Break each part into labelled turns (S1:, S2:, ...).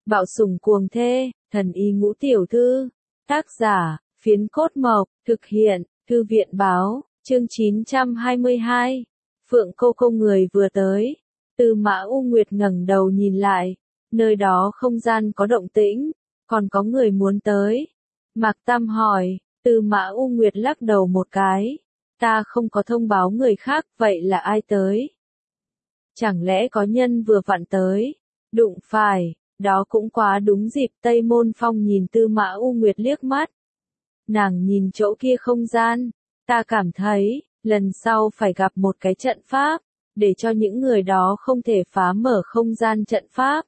S1: Bạo sủng cuồng thê, thần y ngũ tiểu thư. Tác giả, Phiến Cốt Mộc, thực hiện, Thư viện báo, chương 922. Phượng cô người vừa tới. Tư Mã U Nguyệt ngẩng đầu nhìn lại, nơi đó không gian có động tĩnh, còn có người muốn tới. Mạc Tam hỏi, Tư Mã U Nguyệt lắc đầu một cái, ta không có thông báo người khác, vậy là ai tới? Chẳng lẽ có nhân vừa vặn tới? Đụng phải, đó cũng quá đúng dịp. Tây Môn Phong nhìn Tư Mã U Nguyệt liếc mắt. Nàng nhìn chỗ kia không gian, ta cảm thấy, lần sau phải gặp một cái trận pháp, để cho những người đó không thể phá mở không gian trận pháp.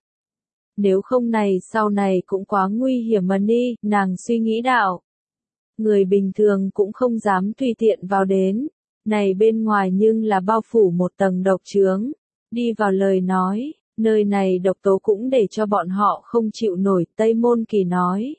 S1: Nếu không này sau này cũng quá nguy hiểm mà ni, nàng suy nghĩ đạo. Người bình thường cũng không dám tùy tiện vào đến, này bên ngoài nhưng là bao phủ một tầng độc chướng. Đi vào lời nói, nơi này độc tố cũng để cho bọn họ không chịu nổi. Tây Môn Kỳ nói.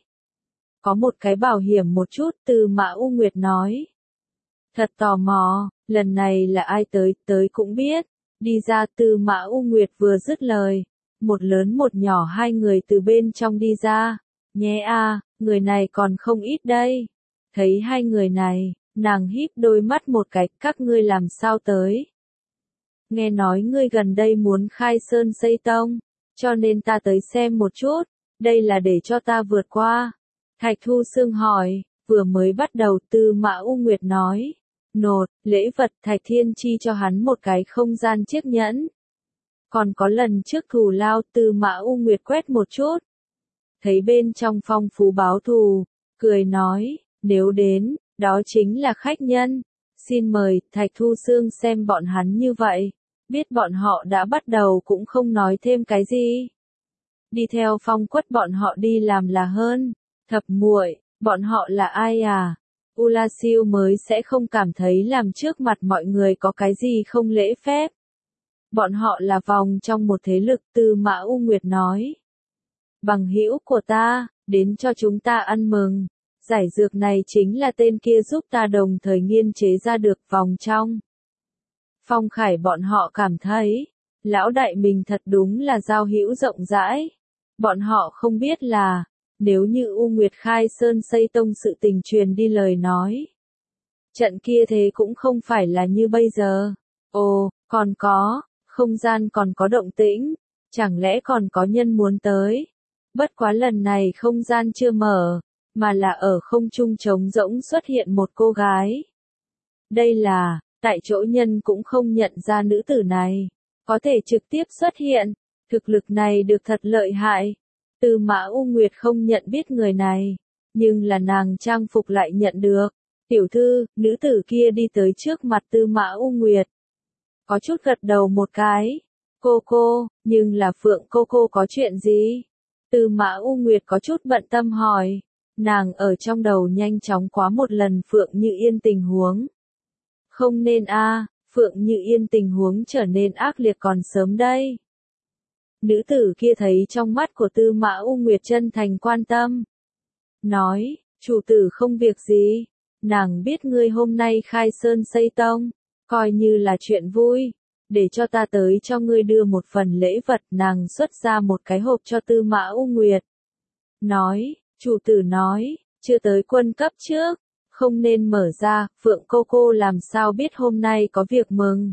S1: Có một cái bảo hiểm một chút, Tư Mã U Nguyệt nói. Thật tò mò, lần này là ai tới cũng biết. Đi ra. Tư Mã U Nguyệt vừa dứt lời, một lớn một nhỏ hai người từ bên trong đi ra. Nhé a, người này còn không ít đây. Thấy hai người này, nàng híp đôi mắt một cái, các ngươi làm sao tới? Nghe nói ngươi gần đây muốn khai sơn xây tông, cho nên ta tới xem một chút, đây là để cho ta vượt qua. Thạch Thu Sương hỏi, vừa mới bắt đầu. Tư Mã U Nguyệt nói, nột, lễ vật. Thạch Thiên Chi cho hắn một cái không gian chiếc nhẫn. Còn có lần trước thù lao. Tư Mã U Nguyệt quét một chút, thấy bên trong phong phú báo thù, cười nói, nếu đến, đó chính là khách nhân. Xin mời. Thạch Thu Sương xem bọn hắn như vậy, biết bọn họ đã bắt đầu cũng không nói thêm cái gì. Đi theo Phong Quất bọn họ đi làm là hơn. Thập muội, bọn họ là ai à? U La Siêu mới sẽ không cảm thấy làm trước mặt mọi người có cái gì không lễ phép. Bọn họ là vòng trong một thế lực. Tư Mã U Nguyệt nói. Bằng hữu của ta, đến cho chúng ta ăn mừng. Giải dược này chính là tên kia giúp ta đồng thời nghiên chế ra được. Vòng trong. Phong Khải bọn họ cảm thấy, lão đại mình thật đúng là giao hữu rộng rãi. Bọn họ không biết là, nếu như U Nguyệt khai sơn xây tông sự tình truyền đi lời nói, trận kia thế cũng không phải là như bây giờ. Ồ, còn có, không gian còn có động tĩnh, chẳng lẽ còn có nhân muốn tới? Bất quá lần này không gian chưa mở, mà là ở không trung trống rỗng xuất hiện một cô gái. Đây là, tại chỗ nhân cũng không nhận ra nữ tử này, có thể trực tiếp xuất hiện, thực lực này được thật lợi hại. Tư Mã U Nguyệt không nhận biết người này, nhưng là nàng trang phục lại nhận được. Tiểu thư, nữ tử kia đi tới trước mặt Tư Mã U Nguyệt. Có chút gật đầu một cái. Cô, nhưng là Phượng cô có chuyện gì? Tư Mã U Nguyệt có chút bận tâm hỏi. Nàng ở trong đầu nhanh chóng quá một lần Phượng Như Yên tình huống. Không nên a, Phượng Như Yên tình huống trở nên ác liệt còn sớm đây. Nữ tử kia thấy trong mắt của Tư Mã U Nguyệt chân thành quan tâm. Nói, chủ tử không việc gì, nàng biết ngươi hôm nay khai sơn xây tông, coi như là chuyện vui, để cho ta tới cho ngươi đưa một phần lễ vật. Nàng xuất ra một cái hộp cho Tư Mã U Nguyệt. Nói, chủ tử nói, chưa tới quân cấp trước, không nên mở ra. Phượng cô làm sao biết hôm nay có việc mừng?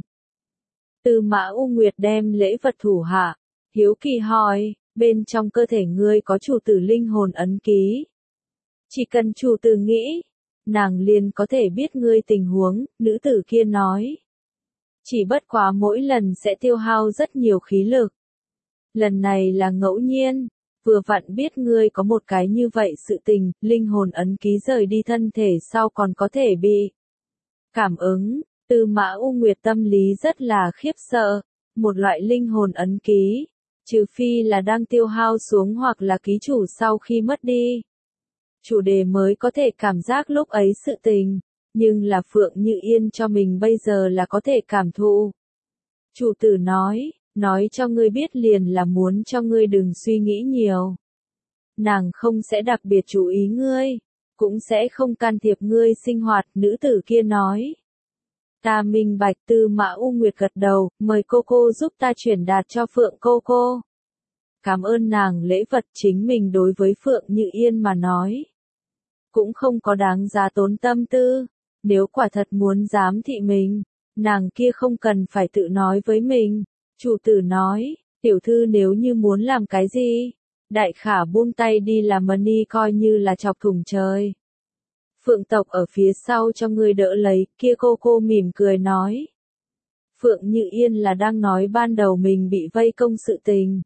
S1: Tư Mã U Nguyệt đem lễ vật thủ hạ, hiếu kỳ hỏi, bên trong cơ thể ngươi có chủ tử linh hồn ấn ký. Chỉ cần chủ tử nghĩ, nàng liền có thể biết ngươi tình huống. Nữ tử kia nói. Chỉ bất quá mỗi lần sẽ tiêu hao rất nhiều khí lực. Lần này là ngẫu nhiên, vừa vặn biết ngươi có một cái như vậy sự tình. Linh hồn ấn ký rời đi thân thể sau còn có thể bị cảm ứng. Tư Mã U Nguyệt tâm lý rất là khiếp sợ. Một loại linh hồn ấn ký, trừ phi là đang tiêu hao xuống hoặc là ký chủ sau khi mất đi, chủ đề mới có thể cảm giác lúc ấy sự tình, nhưng là Phượng Như Yên cho mình bây giờ là có thể cảm thụ. Chủ tử nói cho ngươi biết liền là muốn cho ngươi đừng suy nghĩ nhiều. Nàng không sẽ đặc biệt chú ý ngươi, cũng sẽ không can thiệp ngươi sinh hoạt. Nữ tử kia nói. Ta minh bạch. Tư Mã U Nguyệt gật đầu, mời cô giúp ta truyền đạt cho Phượng cô. cảm ơn nàng lễ vật chính mình đối với Phượng Như Yên mà nói. Cũng không có đáng giá tốn tâm tư, nếu quả thật muốn giám thị mình, nàng kia không cần phải tự nói với mình. Chủ tử nói, tiểu thư nếu như muốn làm cái gì, đại khả buông tay đi làm money coi như là chọc thủng trời. Phượng tộc ở phía sau cho ngươi đỡ lấy, kia cô mỉm cười nói. Phượng Như Yên là đang nói ban đầu mình bị vây công sự tình.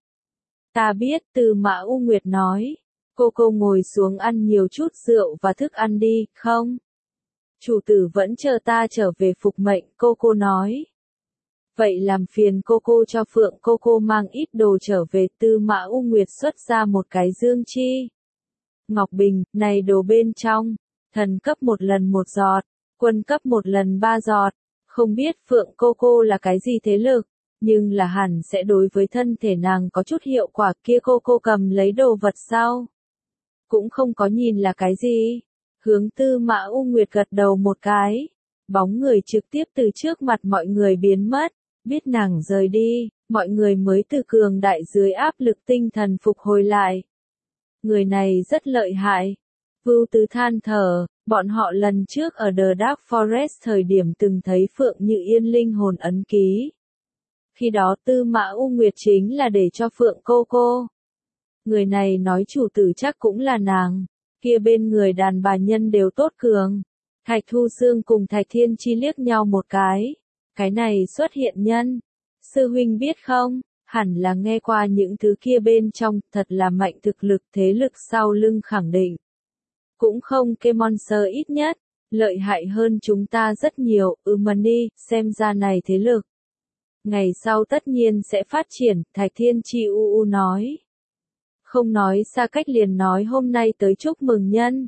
S1: Ta biết, Tư Mã U Nguyệt nói. Cô ngồi xuống ăn nhiều chút rượu và thức ăn đi, không? Chủ tử vẫn chờ ta trở về phục mệnh, cô nói. Vậy làm phiền cô cho Phượng cô mang ít đồ trở về. Tư Mã U Nguyệt xuất ra một cái dương chi. Ngọc Bình, này đồ bên trong, thần cấp một lần 1 giọt, quân cấp một lần 3 giọt. Không biết Phượng cô là cái gì thế lực, nhưng là hẳn sẽ đối với thân thể nàng có chút hiệu quả. Kia cô cầm lấy đồ vật sau. Cũng không có nhìn là cái gì. Hướng Tư Mã U Nguyệt gật đầu một cái. Bóng người trực tiếp từ trước mặt mọi người biến mất. Biết nàng rời đi, mọi người mới từ cường đại dưới áp lực tinh thần phục hồi lại. Người này rất lợi hại. Vưu Tứ than thở, bọn họ lần trước ở The Dark Forest thời điểm từng thấy Phượng Như Yên linh hồn ấn ký. Khi đó Tư Mã U Nguyệt chính là để cho Phượng cô. Người này nói chủ tử chắc cũng là nàng, kia bên người đàn bà nhân đều tốt cường. Thạch Thu Sương cùng Thạch Thiên Chi liếc nhau một cái này xuất hiện nhân. Sư huynh biết không, hẳn là nghe qua những thứ kia bên trong, thật là mạnh thực lực thế lực sau lưng khẳng định. Cũng không kê monster ít nhất, lợi hại hơn chúng ta rất nhiều, money, xem ra này thế lực. Ngày sau tất nhiên sẽ phát triển, Thạch Thiên Chi nói. Không nói xa cách liền nói hôm nay tới chúc mừng nhân.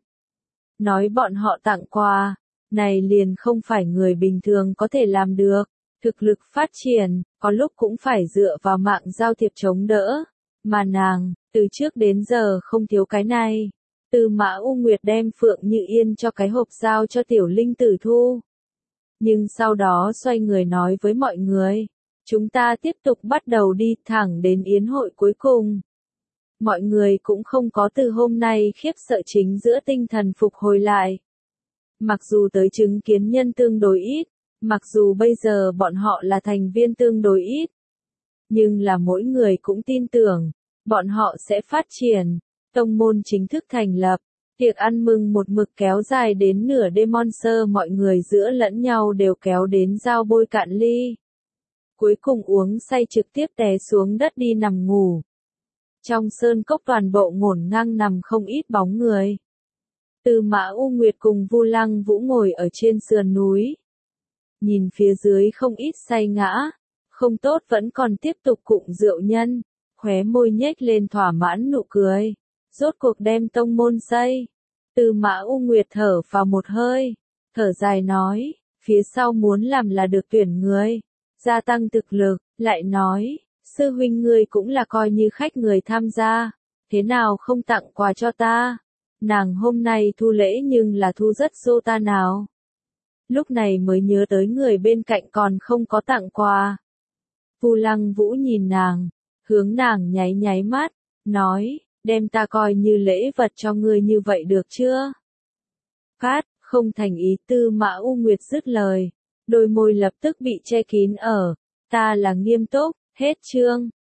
S1: Nói bọn họ tặng quà, này liền không phải người bình thường có thể làm được. Thực lực phát triển, có lúc cũng phải dựa vào mạng giao thiệp chống đỡ. Mà nàng, từ trước đến giờ không thiếu cái này. Tư Mã U Nguyệt đem Phượng Như Yên cho cái hộp giao cho tiểu linh tử thu. Nhưng sau đó xoay người nói với mọi người. Chúng ta tiếp tục bắt đầu đi thẳng đến yến hội cuối cùng. Mọi người cũng không có từ hôm nay khiếp sợ chính giữa tinh thần phục hồi lại. Mặc dù tới chứng kiến nhân tương đối ít, mặc dù bây giờ bọn họ là thành viên tương đối ít, nhưng là mỗi người cũng tin tưởng, bọn họ sẽ phát triển, tông môn chính thức thành lập, tiệc ăn mừng một mực kéo dài đến nửa đêm monster mọi người giữa lẫn nhau đều kéo đến dao bôi cạn ly. Cuối cùng uống say trực tiếp té xuống đất đi nằm ngủ. Trong sơn cốc toàn bộ ngổn ngang nằm không ít bóng người. Tư Mã U Nguyệt cùng Vu Lăng Vũ ngồi ở trên sườn núi. Nhìn phía dưới không ít say ngã, không tốt vẫn còn tiếp tục cụng rượu nhân, khóe môi nhếch lên thỏa mãn nụ cười. Rốt cuộc đem tông môn xây. Tư Mã U Nguyệt thở vào một hơi, thở dài nói, phía sau muốn làm là được tuyển người, gia tăng thực lực, lại nói. Sư huynh ngươi cũng là coi như khách người tham gia, thế nào không tặng quà cho ta? Nàng hôm nay thu lễ nhưng là thu rất dô ta nào. Lúc này mới nhớ tới người bên cạnh còn không có tặng quà. Vu Lăng Vũ nhìn nàng, hướng nàng nháy mắt, nói, đem ta coi như lễ vật cho ngươi như vậy được chưa? Cát, không thành ý. Tư Mã U Nguyệt dứt lời, đôi môi lập tức bị che kín ở, ta là nghiêm túc. Hết chương.